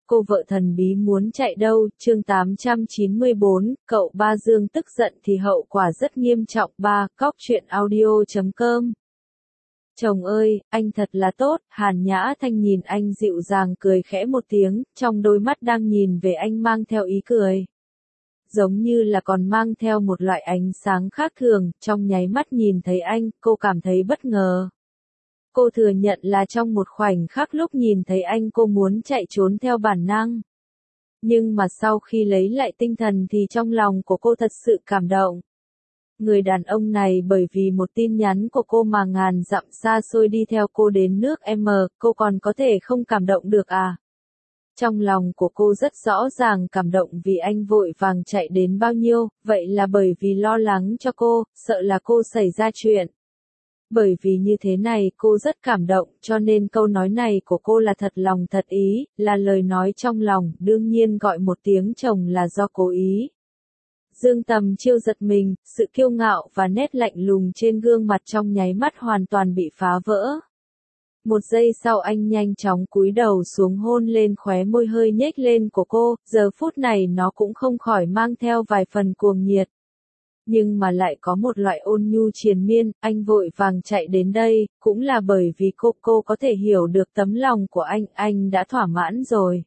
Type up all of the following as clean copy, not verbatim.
cô vợ thần bí muốn chạy đâu, chương 894, cậu ba Dương tức giận thì hậu quả rất nghiêm trọng. Cóc truyện audio.com. Chồng ơi, anh thật là tốt. Hàn Nhã Thanh nhìn anh dịu dàng cười khẽ một tiếng, trong đôi mắt đang nhìn về anh mang theo ý cười. Giống như là còn mang theo một loại ánh sáng khác thường, trong nháy mắt nhìn thấy anh, cô cảm thấy bất ngờ. Cô thừa nhận là trong một khoảnh khắc lúc nhìn thấy anh cô muốn chạy trốn theo bản năng. Nhưng mà sau khi lấy lại tinh thần thì trong lòng của cô thật sự cảm động. Người đàn ông này bởi vì một tin nhắn của cô mà ngàn dặm xa xôi đi theo cô đến nước M, cô còn có thể không cảm động được à? Trong lòng của cô rất rõ ràng cảm động vì anh vội vàng chạy đến bao nhiêu, vậy là bởi vì lo lắng cho cô, sợ là cô xảy ra chuyện. Bởi vì như thế này cô rất cảm động, cho nên câu nói này của cô là thật lòng thật ý, là lời nói trong lòng, đương nhiên gọi một tiếng chồng là do cố ý. Dương Tầm Chiêu giật mình, sự kiêu ngạo và nét lạnh lùng trên gương mặt trong nháy mắt hoàn toàn bị phá vỡ. Một giây sau anh nhanh chóng cúi đầu xuống hôn lên khóe môi hơi nhếch lên của cô, giờ phút này nó cũng không khỏi mang theo vài phần cuồng nhiệt. Nhưng mà lại có một loại ôn nhu triền miên, anh vội vàng chạy đến đây, cũng là bởi vì cô có thể hiểu được tấm lòng của anh đã thỏa mãn rồi.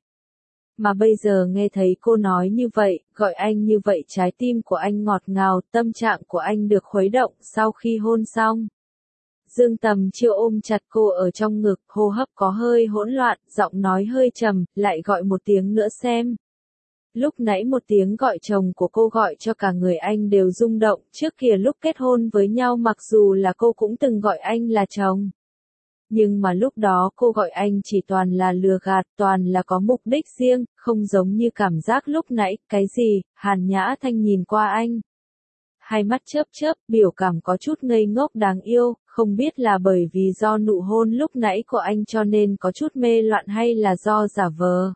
Mà bây giờ nghe thấy cô nói như vậy, gọi anh như vậy trái tim của anh ngọt ngào, tâm trạng của anh được khuấy động sau khi hôn xong. Dương Tầm Chiêu ôm chặt cô ở trong ngực, hô hấp có hơi hỗn loạn, giọng nói hơi trầm, lại gọi một tiếng nữa xem. Lúc nãy một tiếng gọi chồng của cô gọi cho cả người anh đều rung động, trước kia lúc kết hôn với nhau mặc dù là cô cũng từng gọi anh là chồng. Nhưng mà lúc đó cô gọi anh chỉ toàn là lừa gạt, toàn là có mục đích riêng, không giống như cảm giác lúc nãy, cái gì, Hàn Nhã Thanh nhìn qua anh. Hai mắt chớp chớp, biểu cảm có chút ngây ngốc đáng yêu, không biết là bởi vì do nụ hôn lúc nãy của anh cho nên có chút mê loạn hay là do giả vờ.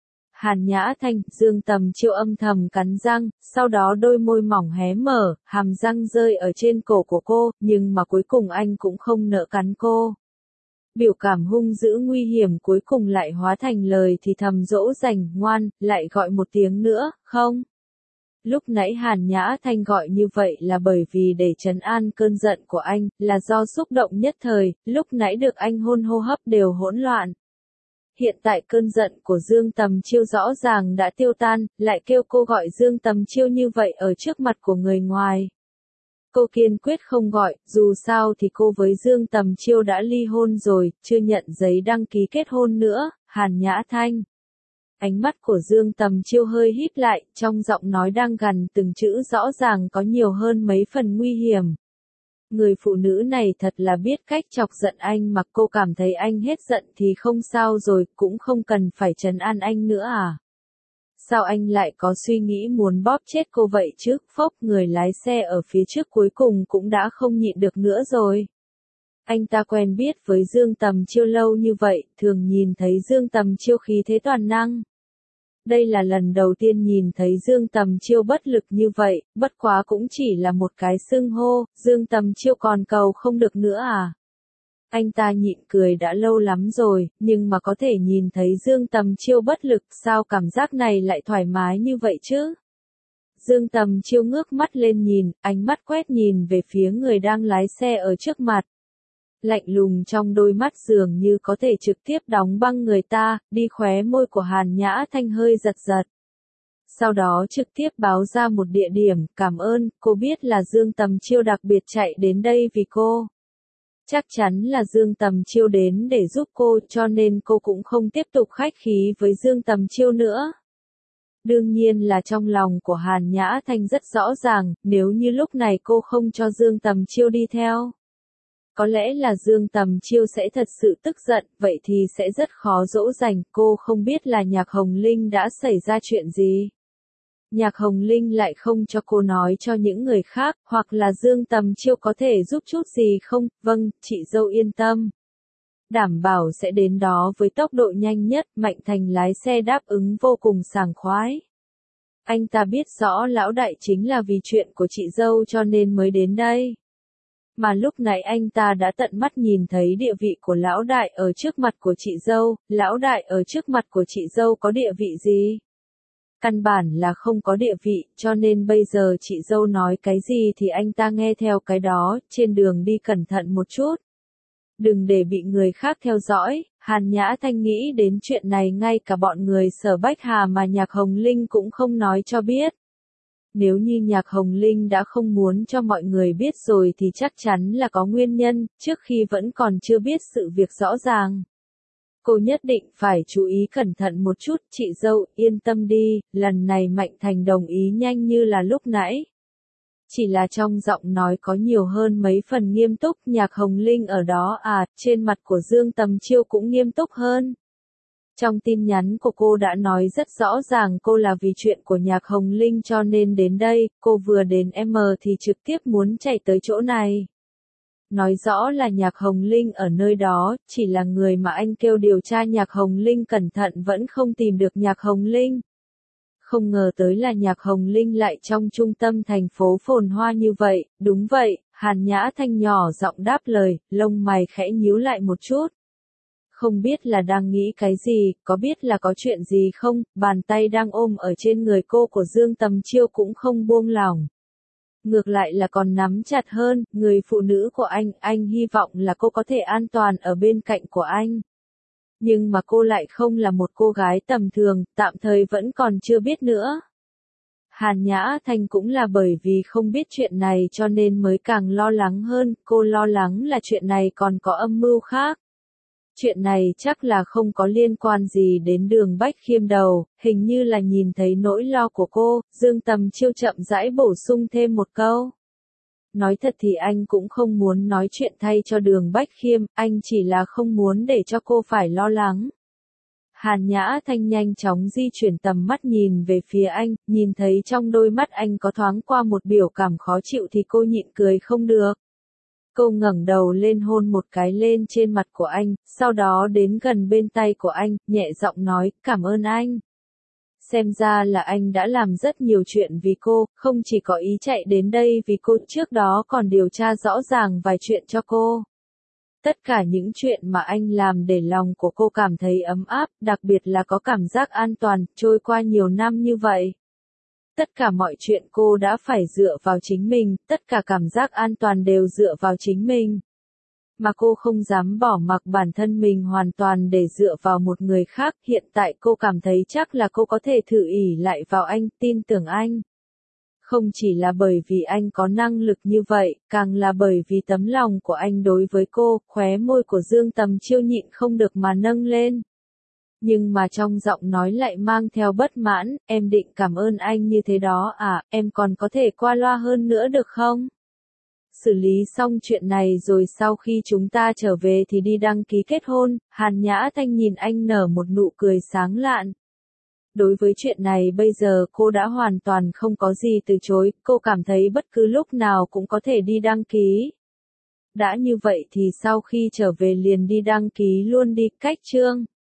Hàn Nhã Thanh, Dương Tầm Chiêu âm thầm cắn răng, sau đó đôi môi mỏng hé mở, hàm răng rơi ở trên cổ của cô, nhưng mà cuối cùng anh cũng không nỡ cắn cô. Biểu cảm hung dữ nguy hiểm cuối cùng lại hóa thành lời thì thầm dỗ dành, ngoan, lại gọi một tiếng nữa, không? Lúc nãy Hàn Nhã Thanh gọi như vậy là bởi vì để trấn an cơn giận của anh, là do xúc động nhất thời, lúc nãy được anh hôn hô hấp đều hỗn loạn. Hiện tại cơn giận của Dương Tầm Chiêu rõ ràng đã tiêu tan, lại kêu cô gọi Dương Tầm Chiêu như vậy ở trước mặt của người ngoài. Cô kiên quyết không gọi, dù sao thì cô với Dương Tầm Chiêu đã ly hôn rồi, chưa nhận giấy đăng ký kết hôn nữa, Hàn Nhã Thanh. Ánh mắt của Dương Tầm Chiêu hơi híp lại, trong giọng nói đang gằn từng chữ rõ ràng có nhiều hơn mấy phần nguy hiểm. Người phụ nữ này thật là biết cách chọc giận anh mà cô cảm thấy anh hết giận thì không sao rồi, cũng không cần phải trấn an anh nữa à? Sao anh lại có suy nghĩ muốn bóp chết cô vậy chứ? Phốc, người lái xe ở phía trước cuối cùng cũng đã không nhịn được nữa rồi. Anh ta quen biết với Dương Tầm Chiêu lâu như vậy, thường nhìn thấy Dương Tầm Chiêu khí thế toàn năng. Đây là lần đầu tiên nhìn thấy Dương Tầm Chiêu bất lực như vậy, bất quá cũng chỉ là một cái xưng hô, Dương Tầm Chiêu còn cầu không được nữa à? Anh ta nhịn cười đã lâu lắm rồi, nhưng mà có thể nhìn thấy Dương Tầm Chiêu bất lực, sao cảm giác này lại thoải mái như vậy chứ? Dương Tầm Chiêu ngước mắt lên nhìn, ánh mắt quét nhìn về phía người đang lái xe ở trước mặt. Lạnh lùng trong đôi mắt dường như có thể trực tiếp đóng băng người ta, đi khóe môi của Hàn Nhã Thanh hơi giật giật. Sau đó trực tiếp báo ra một địa điểm, cảm ơn, cô biết là Dương Tầm Chiêu đặc biệt chạy đến đây vì cô. Chắc chắn là Dương Tầm Chiêu đến để giúp cô, cho nên cô cũng không tiếp tục khách khí với Dương Tầm Chiêu nữa. Đương nhiên là trong lòng của Hàn Nhã Thanh rất rõ ràng, nếu như lúc này cô không cho Dương Tầm Chiêu đi theo. Có lẽ là Dương Tầm Chiêu sẽ thật sự tức giận, vậy thì sẽ rất khó dỗ dành, cô không biết là Nhạc Hồng Linh đã xảy ra chuyện gì. Nhạc Hồng Linh lại không cho cô nói cho những người khác, hoặc là Dương Tầm Chiêu có thể giúp chút gì không, vâng, chị dâu yên tâm. Đảm bảo sẽ đến đó với tốc độ nhanh nhất, Mạnh Thành lái xe đáp ứng vô cùng sảng khoái. Anh ta biết rõ lão đại chính là vì chuyện của chị dâu cho nên mới đến đây. Mà lúc nãy anh ta đã tận mắt nhìn thấy địa vị của lão đại ở trước mặt của chị dâu, lão đại ở trước mặt của chị dâu có địa vị gì? Căn bản là không có địa vị, cho nên bây giờ chị dâu nói cái gì thì anh ta nghe theo cái đó, trên đường đi cẩn thận một chút. Đừng để bị người khác theo dõi, Hàn Nhã Thanh nghĩ đến chuyện này ngay cả bọn người Sở Bách Hà mà Nhạc Hồng Linh cũng không nói cho biết. Nếu như Nhạc Hồng Linh đã không muốn cho mọi người biết rồi thì chắc chắn là có nguyên nhân, trước khi vẫn còn chưa biết sự việc rõ ràng. Cô nhất định phải chú ý cẩn thận một chút, chị dâu, yên tâm đi, lần này Mạnh Thành đồng ý nhanh như là lúc nãy. Chỉ là trong giọng nói có nhiều hơn mấy phần nghiêm túc, Nhạc Hồng Linh ở đó à, trên mặt của Dương Tầm Chiêu cũng nghiêm túc hơn. Trong tin nhắn của cô đã nói rất rõ ràng cô là vì chuyện của Nhạc Hồng Linh cho nên đến đây, cô vừa đến M thì trực tiếp muốn chạy tới chỗ này. Nói rõ là Nhạc Hồng Linh ở nơi đó, chỉ là người mà anh kêu điều tra Nhạc Hồng Linh cẩn thận vẫn không tìm được Nhạc Hồng Linh. Không ngờ tới là Nhạc Hồng Linh lại trong trung tâm thành phố phồn hoa như vậy, đúng vậy, Hàn Nhã Thanh nhỏ giọng đáp lời, lông mày khẽ nhíu lại một chút. Không biết là đang nghĩ cái gì, có biết là có chuyện gì không, bàn tay đang ôm ở trên người cô của Dương Tầm Chiêu cũng không buông lỏng. Ngược lại là còn nắm chặt hơn, người phụ nữ của anh hy vọng là cô có thể an toàn ở bên cạnh của anh. Nhưng mà cô lại không là một cô gái tầm thường, tạm thời vẫn còn chưa biết nữa. Hàn Nhã Thanh cũng là bởi vì không biết chuyện này cho nên mới càng lo lắng hơn, cô lo lắng là chuyện này còn có âm mưu khác. Chuyện này chắc là không có liên quan gì đến Đường Bách Khiêm đầu, hình như là nhìn thấy nỗi lo của cô, Dương Tầm Chiêu chậm rãi bổ sung thêm một câu. Nói thật thì anh cũng không muốn nói chuyện thay cho Đường Bách Khiêm, anh chỉ là không muốn để cho cô phải lo lắng. Hàn Nhã Thanh nhanh chóng di chuyển tầm mắt nhìn về phía anh, nhìn thấy trong đôi mắt anh có thoáng qua một biểu cảm khó chịu thì cô nhịn cười không được. Cô ngẩng đầu lên hôn một cái lên trên mặt của anh, sau đó đến gần bên tay của anh, nhẹ giọng nói, cảm ơn anh. Xem ra là anh đã làm rất nhiều chuyện vì cô, không chỉ có ý chạy đến đây vì cô, trước đó còn điều tra rõ ràng vài chuyện cho cô. Tất cả những chuyện mà anh làm để lòng của cô cảm thấy ấm áp, đặc biệt là có cảm giác an toàn, trôi qua nhiều năm như vậy. Tất cả mọi chuyện cô đã phải dựa vào chính mình, tất cả cảm giác an toàn đều dựa vào chính mình. Mà cô không dám bỏ mặc bản thân mình hoàn toàn để dựa vào một người khác, hiện tại cô cảm thấy chắc là cô có thể thử ỷ lại vào anh, tin tưởng anh. Không chỉ là bởi vì anh có năng lực như vậy, càng là bởi vì tấm lòng của anh đối với cô, khóe môi của Dương Tầm Chiêu nhịn không được mà nâng lên. Nhưng mà trong giọng nói lại mang theo bất mãn, em định cảm ơn anh như thế đó à, em còn có thể qua loa hơn nữa được không? Xử lý xong chuyện này rồi sau khi chúng ta trở về thì đi đăng ký kết hôn, Hàn Nhã Thanh nhìn anh nở một nụ cười sáng lạn. Đối với chuyện này bây giờ cô đã hoàn toàn không có gì từ chối, cô cảm thấy bất cứ lúc nào cũng có thể đi đăng ký. Đã như vậy thì sau khi trở về liền đi đăng ký luôn đi, cách chương.